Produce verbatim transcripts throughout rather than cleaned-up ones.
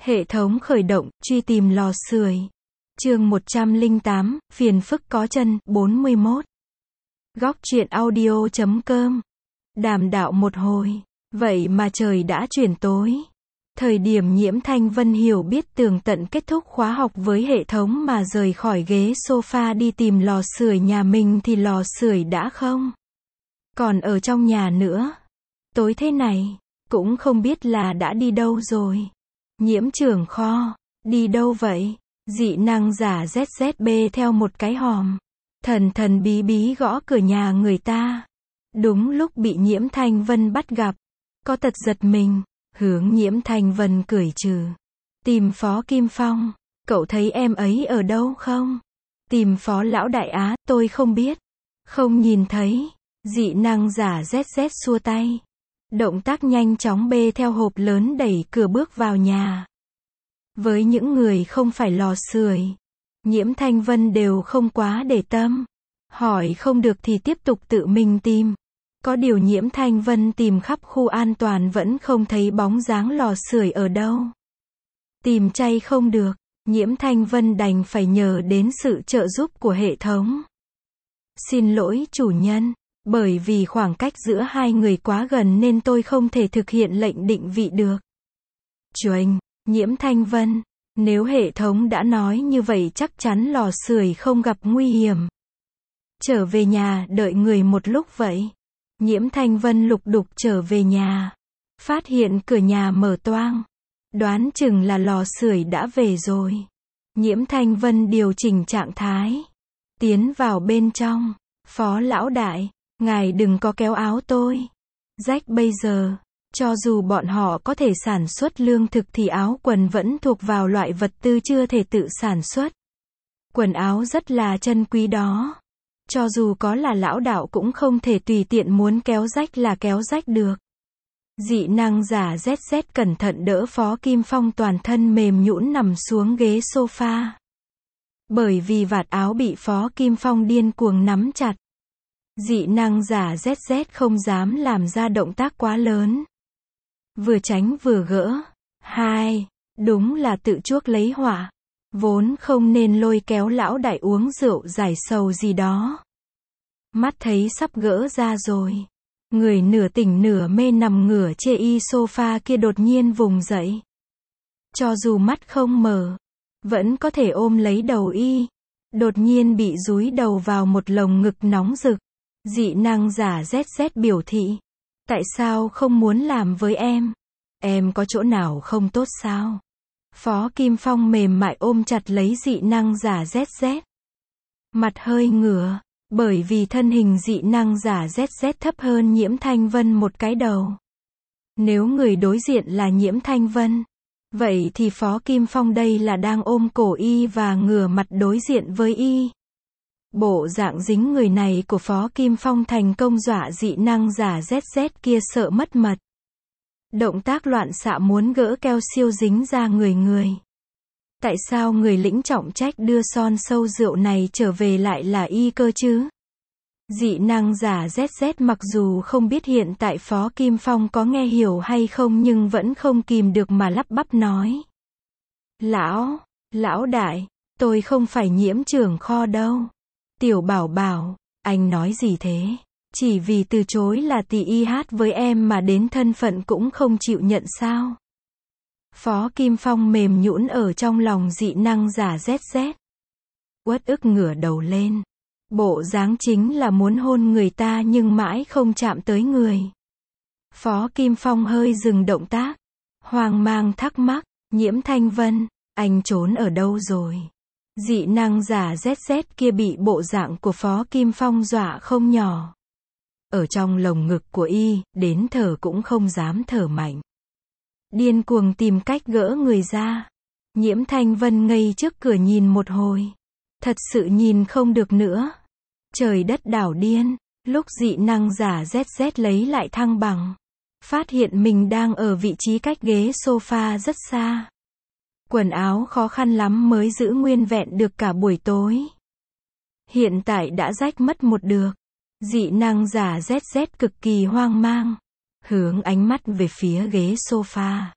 Hệ thống khởi động, truy tìm lò sưởi. Chương một trăm lẻ tám, phiền phức có chân, bốn mươi mốt. Góc truyện audio chấm com. Đàm đạo một hồi. Vậy mà trời đã chuyển tối. Thời điểm Nhiễm Thanh Vân hiểu biết tường tận kết thúc khóa học với hệ thống mà rời khỏi ghế sofa đi tìm lò sưởi nhà mình thì lò sưởi đã không còn ở trong nhà nữa. Tối thế này, cũng không biết là đã đi đâu rồi. Nhiễm trưởng kho, đi đâu vậy? Dị năng giả dét dét bê theo một cái hòm. Thần thần bí bí gõ cửa nhà người ta. Đúng lúc bị Nhiễm Thanh Vân bắt gặp. Có tật giật mình, hướng Nhiễm Thanh Vân cười trừ. Tìm Phó Kim Phong, cậu thấy em ấy ở đâu không? Tìm Phó Lão Đại Á, tôi không biết. Không nhìn thấy. Dị năng giả dét dét xua tay. Động tác nhanh chóng bê theo hộp lớn đẩy cửa bước vào nhà. Với những người không phải lò sưởi, Nhiễm Thanh Vân đều không quá để tâm. Hỏi không được thì tiếp tục tự mình tìm. Có điều Nhiễm Thanh Vân tìm khắp khu an toàn vẫn không thấy bóng dáng lò sưởi ở đâu. Tìm chay không được, Nhiễm Thanh Vân đành phải nhờ đến sự trợ giúp của hệ thống. Xin lỗi chủ nhân, bởi vì khoảng cách giữa hai người quá gần nên tôi không thể thực hiện lệnh định vị được. Chuềnh, Nhiễm Thanh Vân, nếu hệ thống đã nói như vậy chắc chắn lò sưởi không gặp nguy hiểm. Trở về nhà đợi người một lúc vậy. Nhiễm Thanh Vân lục đục trở về nhà. Phát hiện cửa nhà mở toang. Đoán chừng là lò sưởi đã về rồi. Nhiễm Thanh Vân điều chỉnh trạng thái. Tiến vào bên trong. Phó Lão Đại, ngài đừng có kéo áo tôi. Rách bây giờ, cho dù bọn họ có thể sản xuất lương thực thì áo quần vẫn thuộc vào loại vật tư chưa thể tự sản xuất. Quần áo rất là chân quý đó. Cho dù có là lão đạo cũng không thể tùy tiện muốn kéo rách là kéo rách được. Dị năng giả dét dét cẩn thận đỡ Phó Kim Phong toàn thân mềm nhũn nằm xuống ghế sofa. Bởi vì vạt áo bị Phó Kim Phong điên cuồng nắm chặt. Dị năng giả dét dét không dám làm ra động tác quá lớn. Vừa tránh vừa gỡ. Hai, đúng là tự chuốc lấy họa. Vốn không nên lôi kéo lão đại uống rượu giải sầu gì đó. Mắt thấy sắp gỡ ra rồi. Người nửa tỉnh nửa mê nằm ngửa chê y sofa kia đột nhiên vùng dậy. Cho dù mắt không mở, vẫn có thể ôm lấy đầu y. Đột nhiên bị dúi đầu vào một lồng ngực nóng rực. Dị năng giả dét dét biểu thị. Tại sao không muốn làm với em? Em có chỗ nào không tốt sao? Phó Kim Phong mềm mại ôm chặt lấy dị năng giả dét dét. Mặt hơi ngửa, bởi vì thân hình dị năng giả dét dét thấp hơn Nhiễm Thanh Vân một cái đầu. Nếu người đối diện là Nhiễm Thanh Vân, vậy thì Phó Kim Phong đây là đang ôm cổ y và ngửa mặt đối diện với y. Bộ dạng dính người này của Phó Kim Phong thành công dọa dị năng giả dét dét kia sợ mất mật. Động tác loạn xạ muốn gỡ keo siêu dính ra người người. Tại sao người lĩnh trọng trách đưa son sâu rượu này trở về lại là y cơ chứ? Dị năng giả dét dét mặc dù không biết hiện tại Phó Kim Phong có nghe hiểu hay không nhưng vẫn không kìm được mà lắp bắp nói. Lão, lão đại, tôi không phải Nhiễm trưởng kho đâu. Tiểu Bảo Bảo, anh nói gì thế? Chỉ vì từ chối là tỷ y hát với em mà đến thân phận cũng không chịu nhận sao? Phó Kim Phong mềm nhũn ở trong lòng dị năng giả dét dét. Uất ức ngửa đầu lên. Bộ dáng chính là muốn hôn người ta nhưng mãi không chạm tới người. Phó Kim Phong hơi dừng động tác. Hoang mang thắc mắc, Nhiễm Thanh Vân, anh trốn ở đâu rồi? Dị năng giả dét dét kia bị bộ dạng của Phó Kim Phong dọa không nhỏ. Ở trong lồng ngực của y, đến thở cũng không dám thở mạnh. Điên cuồng tìm cách gỡ người ra. Nhiễm Thanh Vân ngây trước cửa nhìn một hồi. Thật sự nhìn không được nữa. Trời đất đảo điên. Lúc dị năng giả dét dét lấy lại thăng bằng. Phát hiện mình đang ở vị trí cách ghế sofa rất xa. Quần áo khó khăn lắm mới giữ nguyên vẹn được cả buổi tối. Hiện tại đã rách mất một được. Dị năng giả dét dét cực kỳ hoang mang. Hướng ánh mắt về phía ghế sofa.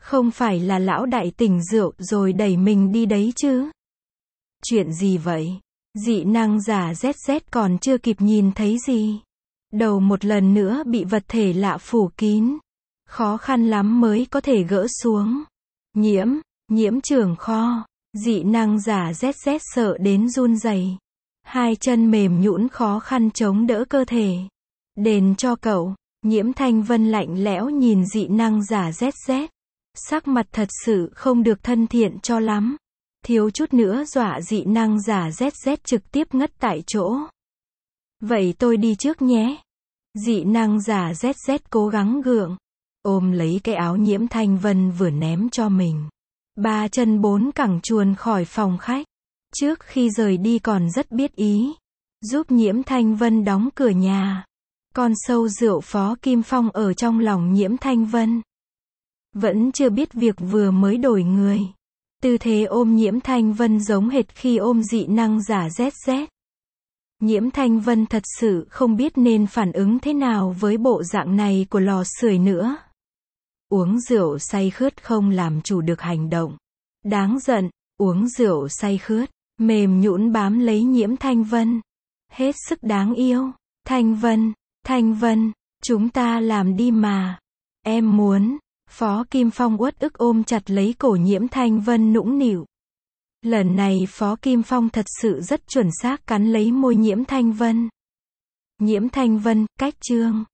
Không phải là lão đại tỉnh rượu rồi đẩy mình đi đấy chứ? Chuyện gì vậy? Dị năng giả Z Z còn chưa kịp nhìn thấy gì. Đầu một lần nữa bị vật thể lạ phủ kín. Khó khăn lắm mới có thể gỡ xuống. Nhiễm, nhiễm trưởng kho. Dị năng giả Z Z sợ đến run rẩy. Hai chân mềm nhũn khó khăn chống đỡ cơ thể. Đền cho cậu. Nhiễm Thanh Vân lạnh lẽo nhìn dị năng giả Z Z. Sắc mặt thật sự không được thân thiện cho lắm. Thiếu chút nữa dọa dị năng giả Z Z trực tiếp ngất tại chỗ. Vậy tôi đi trước nhé. Dị năng giả Z Z cố gắng gượng. Ôm lấy cái áo Nhiễm Thanh Vân vừa ném cho mình. Ba chân bốn cẳng chuồn khỏi phòng khách. Trước khi rời đi còn rất biết ý. Giúp Nhiễm Thanh Vân đóng cửa nhà. Con sâu rượu Phó Kim Phong ở trong lòng Nhiễm Thanh Vân. Vẫn chưa biết việc vừa mới đổi người. Tư thế ôm Nhiễm Thanh Vân giống hệt khi ôm dị năng giả Z Z. Nhiễm Thanh Vân thật sự không biết nên phản ứng thế nào với bộ dạng này của lò sưởi nữa. Uống rượu say khướt không làm chủ được hành động. Đáng giận, uống rượu say khướt, mềm nhũn bám lấy Nhiễm Thanh Vân. Hết sức đáng yêu. Thanh Vân, Thanh Vân, chúng ta làm đi mà. Em muốn. Phó Kim Phong uất ức ôm chặt lấy cổ Nhiễm Thanh Vân nũng nịu. Lần này Phó Kim Phong thật sự rất chuẩn xác cắn lấy môi Nhiễm Thanh Vân. Nhiễm Thanh Vân, cách chương.